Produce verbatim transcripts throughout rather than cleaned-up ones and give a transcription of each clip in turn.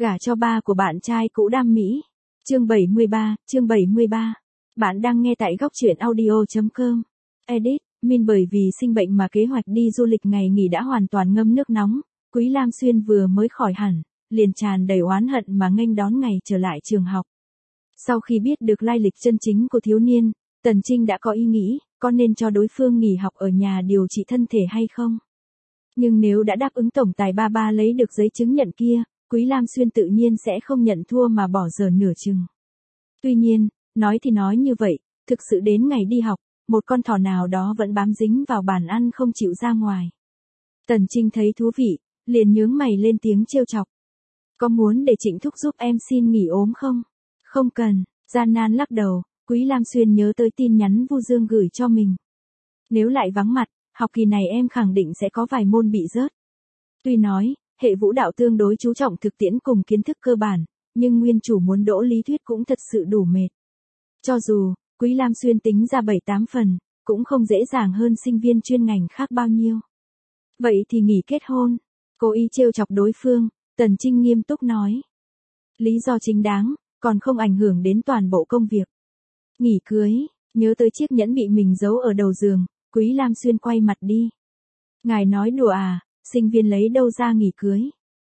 Gả cho ba của bạn trai cũ đam mỹ. Chương bảy mươi ba, chương bảy mươi ba. Bạn đang nghe tại góc truyện audio chấm com. Edit, Min bởi vì sinh bệnh mà kế hoạch đi du lịch ngày nghỉ đã hoàn toàn ngâm nước nóng. Quý Lam Xuyên vừa mới khỏi hẳn, liền tràn đầy oán hận mà nghênh đón ngày trở lại trường học. Sau khi biết được lai lịch chân chính của thiếu niên, Tần Trinh đã có ý nghĩ, có nên cho đối phương nghỉ học ở nhà điều trị thân thể hay không? Nhưng nếu đã đáp ứng tổng tài ba ba lấy được giấy chứng nhận kia, Quý Lam Xuyên tự nhiên sẽ không nhận thua mà bỏ dở nửa chừng. Tuy nhiên, nói thì nói như vậy, thực sự đến ngày đi học, một con thỏ nào đó vẫn bám dính vào bàn ăn không chịu ra ngoài. Tần Trinh thấy thú vị, liền nhướng mày lên tiếng trêu chọc. Có muốn để Trịnh thúc giúp em xin nghỉ ốm không? Không cần, gian nan lắc đầu, Quý Lam Xuyên nhớ tới tin nhắn Vu Dương gửi cho mình. Nếu lại vắng mặt, học kỳ này em khẳng định sẽ có vài môn bị rớt. Tuy nói, hệ vũ đạo tương đối chú trọng thực tiễn cùng kiến thức cơ bản, nhưng nguyên chủ muốn đỗ lý thuyết cũng thật sự đủ mệt. Cho dù, Quý Lam Xuyên tính ra bảy tám phần, cũng không dễ dàng hơn sinh viên chuyên ngành khác bao nhiêu. Vậy thì nghỉ kết hôn. Cố ý trêu chọc đối phương, Tần Trinh nghiêm túc nói. Lý do chính đáng, còn không ảnh hưởng đến toàn bộ công việc. Nghỉ cưới, nhớ tới chiếc nhẫn bị mình giấu ở đầu giường, Quý Lam Xuyên quay mặt đi. Ngài nói đùa à, sinh viên lấy đâu ra nghỉ cưới.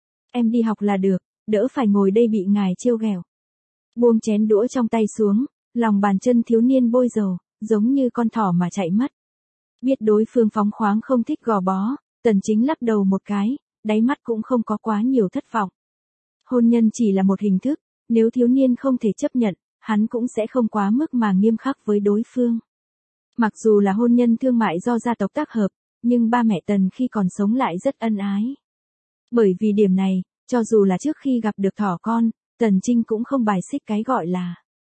Em đi học là được, đỡ phải ngồi đây bị ngài trêu ghẹo. Buông chén đũa trong tay xuống, lòng bàn chân thiếu niên bôi dầu, giống như con thỏ mà chạy mất. Biết đối phương phóng khoáng không thích gò bó, Tần Chính lắc đầu một cái, đáy mắt cũng không có quá nhiều thất vọng. Hôn nhân chỉ là một hình thức, nếu thiếu niên không thể chấp nhận, hắn cũng sẽ không quá mức mà nghiêm khắc với đối phương. Mặc dù là hôn nhân thương mại do gia tộc tác hợp, nhưng ba mẹ Tần khi còn sống lại rất ân ái. Bởi vì điểm này, cho dù là trước khi gặp được thỏ con, Tần Trinh cũng không bài xích cái gọi là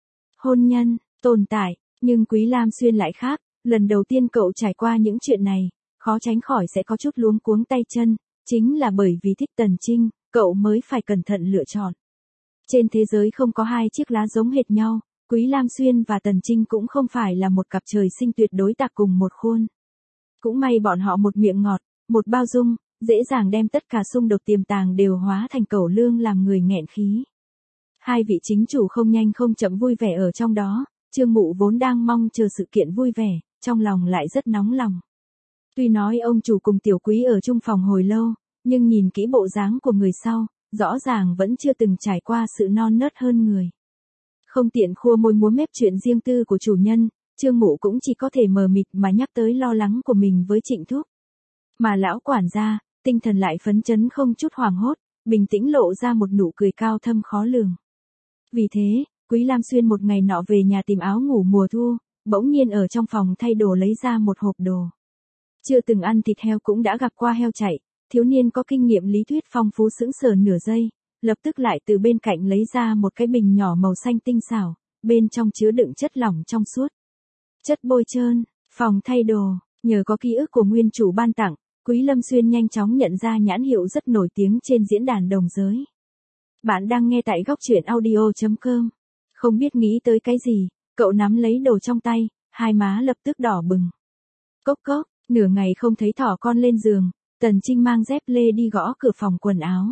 hôn nhân, tồn tại, nhưng Quý Lam Xuyên lại khác, lần đầu tiên cậu trải qua những chuyện này, khó tránh khỏi sẽ có chút luống cuống tay chân, chính là bởi vì thích Tần Trinh, cậu mới phải cẩn thận lựa chọn. Trên thế giới không có hai chiếc lá giống hệt nhau, Quý Lam Xuyên và Tần Trinh cũng không phải là một cặp trời sinh tuyệt đối tạc cùng một khuôn. Cũng may bọn họ một miệng ngọt, một bao dung, dễ dàng đem tất cả xung đột tiềm tàng đều hóa thành cẩu lương làm người nghẹn khí. Hai vị chính chủ không nhanh không chậm vui vẻ ở trong đó, Trương Mụ vốn đang mong chờ sự kiện vui vẻ, trong lòng lại rất nóng lòng. Tuy nói ông chủ cùng tiểu quý ở chung phòng hồi lâu, nhưng nhìn kỹ bộ dáng của người sau, rõ ràng vẫn chưa từng trải qua sự non nớt hơn người. Không tiện khua môi múa mép chuyện riêng tư của chủ nhân, Trương Mụ cũng chỉ có thể mờ mịt mà nhắc tới lo lắng của mình với Trịnh thúc. Mà lão quản gia, tinh thần lại phấn chấn không chút hoảng hốt, bình tĩnh lộ ra một nụ cười cao thâm khó lường. Vì thế, Quý Lam Xuyên một ngày nọ về nhà tìm áo ngủ mùa thu, bỗng nhiên ở trong phòng thay đồ lấy ra một hộp đồ. Chưa từng ăn thịt heo cũng đã gặp qua heo chạy, thiếu niên có kinh nghiệm lý thuyết phong phú sững sờ nửa giây, lập tức lại từ bên cạnh lấy ra một cái bình nhỏ màu xanh tinh xảo, bên trong chứa đựng chất lỏng trong suốt. Chất bôi trơn, phòng thay đồ, nhờ có ký ức của nguyên chủ ban tặng, Quý Lâm Xuyên nhanh chóng nhận ra nhãn hiệu rất nổi tiếng trên diễn đàn đồng giới. Bạn đang nghe tại góc truyện audio chấm com. Không biết nghĩ tới cái gì, cậu nắm lấy đồ trong tay, hai má lập tức đỏ bừng. Cốc cốc, nửa ngày không thấy thỏ con lên giường, Tần Trinh mang dép lê đi gõ cửa phòng quần áo.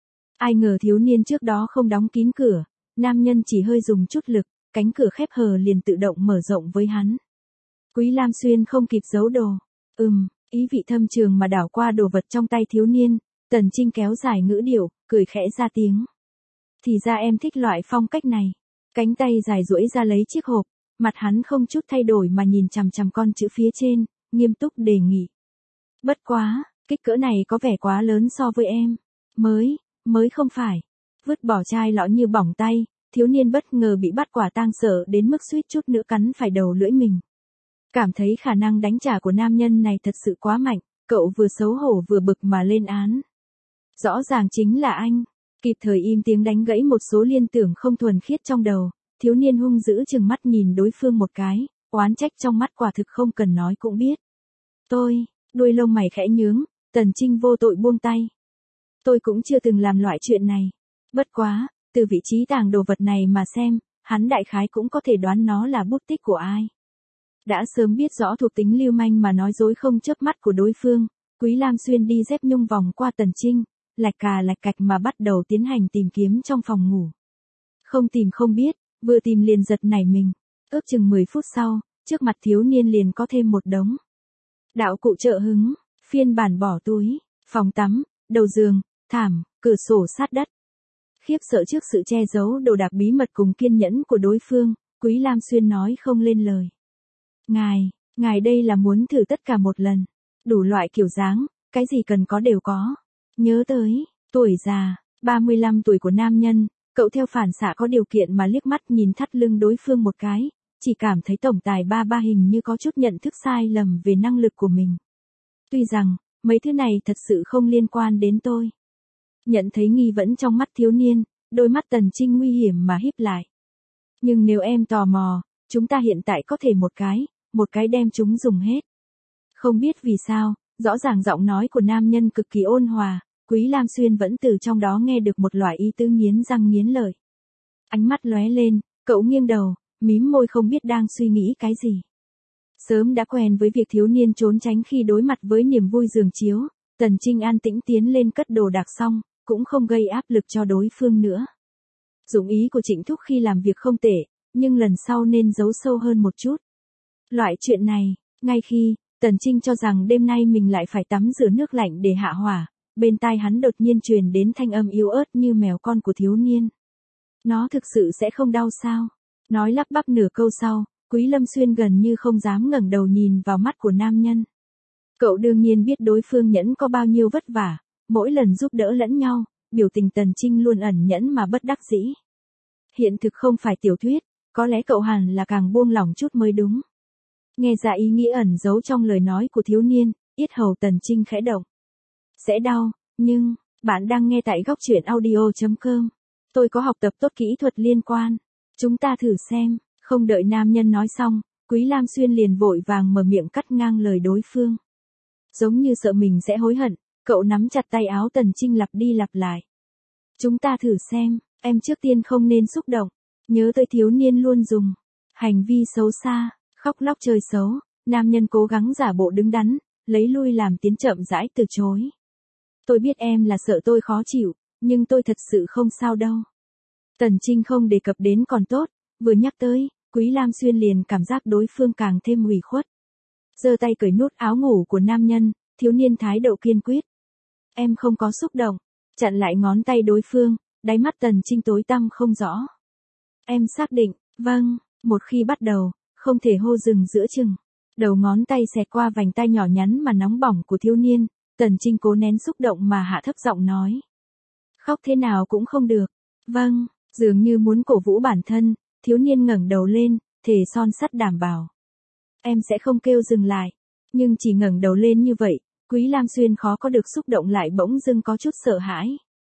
Ai ngờ thiếu niên trước đó không đóng kín cửa, nam nhân chỉ hơi dùng chút lực, cánh cửa khép hờ liền tự động mở rộng với hắn. Quý Lam Xuyên không kịp giấu đồ. Ừm, ý vị thâm trường mà đảo qua đồ vật trong tay thiếu niên, Tần Trinh kéo dài ngữ điệu, cười khẽ ra tiếng. Thì ra em thích loại phong cách này. Cánh tay dài duỗi ra lấy chiếc hộp, mặt hắn không chút thay đổi mà nhìn chằm chằm con chữ phía trên, nghiêm túc đề nghị. Bất quá, kích cỡ này có vẻ quá lớn so với em. Mới, mới không phải. Vứt bỏ chai lọ như bỏng tay, thiếu niên bất ngờ bị bắt quả tang sợ đến mức suýt chút nữa cắn phải đầu lưỡi mình. Cảm thấy khả năng đánh trả của nam nhân này thật sự quá mạnh, cậu vừa xấu hổ vừa bực mà lên án. Rõ ràng chính là anh. Kịp thời im tiếng đánh gãy một số liên tưởng không thuần khiết trong đầu, thiếu niên hung dữ chừng mắt nhìn đối phương một cái, oán trách trong mắt quả thực không cần nói cũng biết. Tôi, đuôi lông mày khẽ nhướng, Tần Trinh vô tội buông tay. Tôi cũng chưa từng làm loại chuyện này. Bất quá, từ vị trí tàng đồ vật này mà xem, hắn đại khái cũng có thể đoán nó là bút tích của ai. Đã sớm biết rõ thuộc tính lưu manh mà nói dối không chớp mắt của đối phương, Quý Lam Xuyên đi dép nhung vòng qua Tần Trinh, lạch cà lạch cạch mà bắt đầu tiến hành tìm kiếm trong phòng ngủ. Không tìm không biết, vừa tìm liền giật nảy mình. Ước chừng mười phút sau, trước mặt thiếu niên liền có thêm một đống đạo cụ trợ hứng, phiên bản bỏ túi, phòng tắm, đầu giường, thảm, cửa sổ sát đất. Khiếp sợ trước sự che giấu đồ đạc bí mật cùng kiên nhẫn của đối phương, Quý Lam Xuyên nói không lên lời. Ngài, ngài đây là muốn thử tất cả một lần. Đủ loại kiểu dáng, cái gì cần có đều có. Nhớ tới, tuổi già, ba mươi lăm tuổi của nam nhân, cậu theo phản xạ có điều kiện mà liếc mắt nhìn thắt lưng đối phương một cái, chỉ cảm thấy tổng tài ba ba hình như có chút nhận thức sai lầm về năng lực của mình. Tuy rằng, mấy thứ này thật sự không liên quan đến tôi. Nhận thấy nghi vấn trong mắt thiếu niên, đôi mắt Tần Trinh nguy hiểm mà híp lại. Nhưng nếu em tò mò, chúng ta hiện tại có thể một cái, một cái đem chúng dùng hết. Không biết vì sao, rõ ràng giọng nói của nam nhân cực kỳ ôn hòa, Quý Lam Xuyên vẫn từ trong đó nghe được một loại ý tứ nghiến răng nghiến lợi. Ánh mắt lóe lên, cậu nghiêng đầu, mím môi không biết đang suy nghĩ cái gì. Sớm đã quen với việc thiếu niên trốn tránh khi đối mặt với niềm vui giường chiếu, Tần Trinh an tĩnh tiến lên cất đồ đạc xong, cũng không gây áp lực cho đối phương nữa. Dụng ý của Trịnh Thúc khi làm việc không tệ, nhưng lần sau nên giấu sâu hơn một chút. Loại chuyện này, ngay khi, Tần Trinh cho rằng đêm nay mình lại phải tắm rửa nước lạnh để hạ hỏa, bên tai hắn đột nhiên truyền đến thanh âm yếu ớt như mèo con của thiếu niên. Nó thực sự sẽ không đau sao? Nói lắp bắp nửa câu sau, Quý Lâm Xuyên gần như không dám ngẩng đầu nhìn vào mắt của nam nhân. Cậu đương nhiên biết đối phương nhẫn có bao nhiêu vất vả, mỗi lần giúp đỡ lẫn nhau, biểu tình Tần Trinh luôn ẩn nhẫn mà bất đắc dĩ. Hiện thực không phải tiểu thuyết, có lẽ cậu hẳn là càng buông lỏng chút mới đúng. Nghe ra ý nghĩa ẩn giấu trong lời nói của thiếu niên, yết hầu Tần Trinh khẽ động. Sẽ đau, nhưng, bạn đang nghe tại góc truyện audio chấm com. Tôi có học tập tốt kỹ thuật liên quan. Chúng ta thử xem, không đợi nam nhân nói xong, Quý Lam Xuyên liền vội vàng mở miệng cắt ngang lời đối phương. Giống như sợ mình sẽ hối hận, cậu nắm chặt tay áo Tần Trinh lặp đi lặp lại. Chúng ta thử xem, em trước tiên không nên xúc động, nhớ tới thiếu niên luôn dùng hành vi xấu xa, khóc lóc chơi xấu, nam nhân cố gắng giả bộ đứng đắn, lấy lui làm tiến chậm rãi từ chối. Tôi biết em là sợ tôi khó chịu, nhưng tôi thật sự không sao đâu. Tần Trinh không đề cập đến còn tốt, vừa nhắc tới, Quý Lam Xuyên liền cảm giác đối phương càng thêm ủy khuất. Giơ tay cởi nút áo ngủ của nam nhân, thiếu niên thái độ kiên quyết. Em không có xúc động, chặn lại ngón tay đối phương, đáy mắt Tần Trinh tối tăm không rõ. Em xác định, vâng, một khi bắt đầu, không thể hô dừng giữa chừng. Đầu ngón tay xẹt qua vành tai nhỏ nhắn mà nóng bỏng của thiếu niên, Tần Trinh cố nén xúc động mà hạ thấp giọng nói. Khóc thế nào cũng không được. Vâng, dường như muốn cổ vũ bản thân, thiếu niên ngẩng đầu lên, thề son sắt đảm bảo. Em sẽ không kêu dừng lại. Nhưng chỉ ngẩng đầu lên như vậy, Quý Lam Xuyên khó có được xúc động lại bỗng dưng có chút sợ hãi.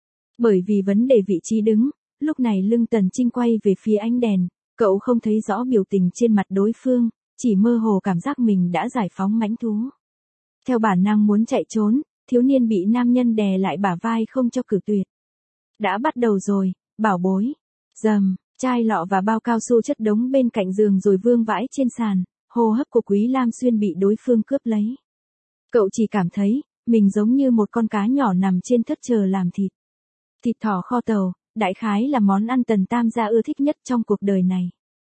Bởi vì vấn đề vị trí đứng, lúc này lưng Tần Trinh quay về phía ánh đèn, cậu không thấy rõ biểu tình trên mặt đối phương, chỉ mơ hồ cảm giác mình đã giải phóng mãnh thú. Theo bản năng muốn chạy trốn, thiếu niên bị nam nhân đè lại bả vai không cho cử tuyệt. Đã bắt đầu rồi, bảo bối. Dầm, chai lọ và bao cao su chất đống bên cạnh giường rồi vương vãi trên sàn, hô hấp của Quý Lam Xuyên bị đối phương cướp lấy. Cậu chỉ cảm thấy, mình giống như một con cá nhỏ nằm trên thất chờ làm thịt. Thịt thỏ kho tàu, đại khái là món ăn Tần Tam gia ưa thích nhất trong cuộc đời này.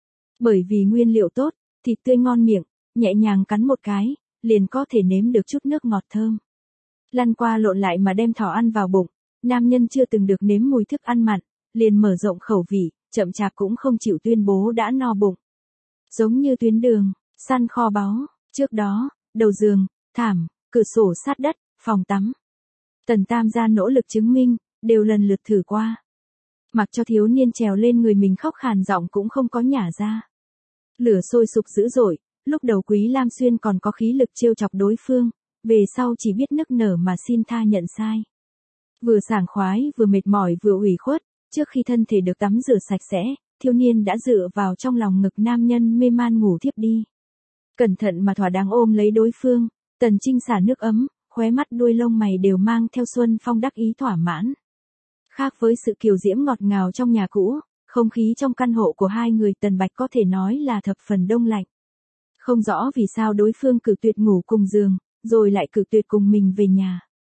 Bởi vì nguyên liệu tốt, thịt tươi ngon miệng, nhẹ nhàng cắn một cái, liền có thể nếm được chút nước ngọt thơm. Lăn qua lộn lại mà đem thỏ ăn vào bụng, nam nhân chưa từng được nếm mùi thức ăn mặn, liền mở rộng khẩu vị, chậm chạp cũng không chịu tuyên bố đã no bụng. Giống như tuyến đường, săn kho báu, trước đó, đầu giường, thảm, cửa sổ sát đất, phòng tắm. Tần Tam gia nỗ lực chứng minh, đều lần lượt thử qua. Mặc cho thiếu niên trèo lên người mình khóc khàn giọng cũng không có nhả ra. Lửa sôi sục dữ dội, lúc đầu Quý Lam Xuyên còn có khí lực trêu chọc đối phương, về sau chỉ biết nức nở mà xin tha nhận sai. Vừa sảng khoái vừa mệt mỏi vừa ủy khuất, trước khi thân thể được tắm rửa sạch sẽ, thiếu niên đã dựa vào trong lòng ngực nam nhân mê man ngủ thiếp đi. Cẩn thận mà thỏa đáng ôm lấy đối phương, Tần Trinh xả nước ấm, khóe mắt đuôi lông mày đều mang theo xuân phong đắc ý thỏa mãn. Khác với sự kiều diễm ngọt ngào trong nhà cũ, không khí trong căn hộ của hai người Tần Bạch có thể nói là thập phần đông lạnh. Không rõ vì sao đối phương cự tuyệt ngủ cùng giường, rồi lại cự tuyệt cùng mình về nhà.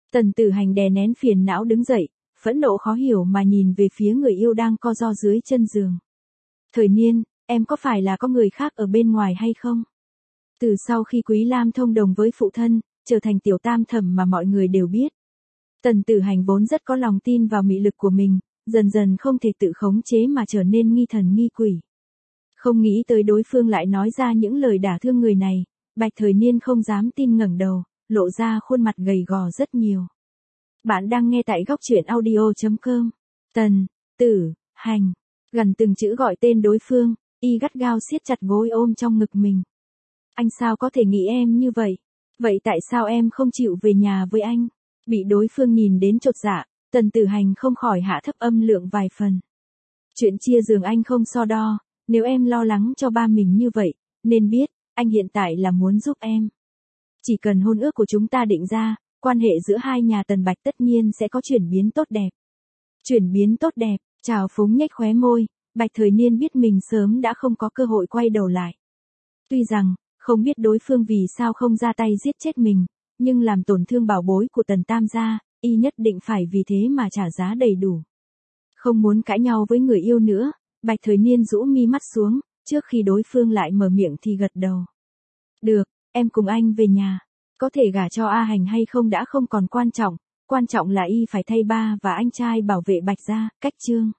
Tần Tử Hành đè nén phiền não đứng dậy, phẫn nộ khó hiểu mà nhìn về phía người yêu đang co ro dưới chân giường. Thời Niên, em có phải là có người khác ở bên ngoài hay không? Từ sau khi Quý Lam thông đồng với phụ thân, trở thành tiểu tam thẩm mà mọi người đều biết. Tần Tử Hành vốn rất có lòng tin vào mị lực của mình, dần dần không thể tự khống chế mà trở nên nghi thần nghi quỷ. Không nghĩ tới đối phương lại nói ra những lời đả thương người này, Bạch Thời Niên không dám tin ngẩng đầu, lộ ra khuôn mặt gầy gò rất nhiều. Bạn đang nghe tại góc truyện audio chấm com. Tần, Tử, Hành. Gần từng chữ gọi tên đối phương, y gắt gao siết chặt gối ôm trong ngực mình. Anh sao có thể nghĩ em như vậy? Vậy tại sao em không chịu về nhà với anh? Bị đối phương nhìn đến chột dạ, Tần Tử Hành không khỏi hạ thấp âm lượng vài phần. Chuyện chia giường anh không so đo, nếu em lo lắng cho ba mình như vậy, nên biết, anh hiện tại là muốn giúp em. Chỉ cần hôn ước của chúng ta định ra, quan hệ giữa hai nhà Tần Bạch tất nhiên sẽ có chuyển biến tốt đẹp. Chuyển biến tốt đẹp, trào phúng nhếch khóe môi, Bạch Thời Niên biết mình sớm đã không có cơ hội quay đầu lại. Tuy rằng, không biết đối phương vì sao không ra tay giết chết mình, nhưng làm tổn thương bảo bối của Tần Tam gia, y nhất định phải vì thế mà trả giá đầy đủ. Không muốn cãi nhau với người yêu nữa, Bạch Thời Niên rũ mi mắt xuống, trước khi đối phương lại mở miệng thì gật đầu. Được, em cùng anh về nhà. Có thể gả cho A Hành hay không đã không còn quan trọng, quan trọng là y phải thay ba và anh trai bảo vệ Bạch gia. Cách chương.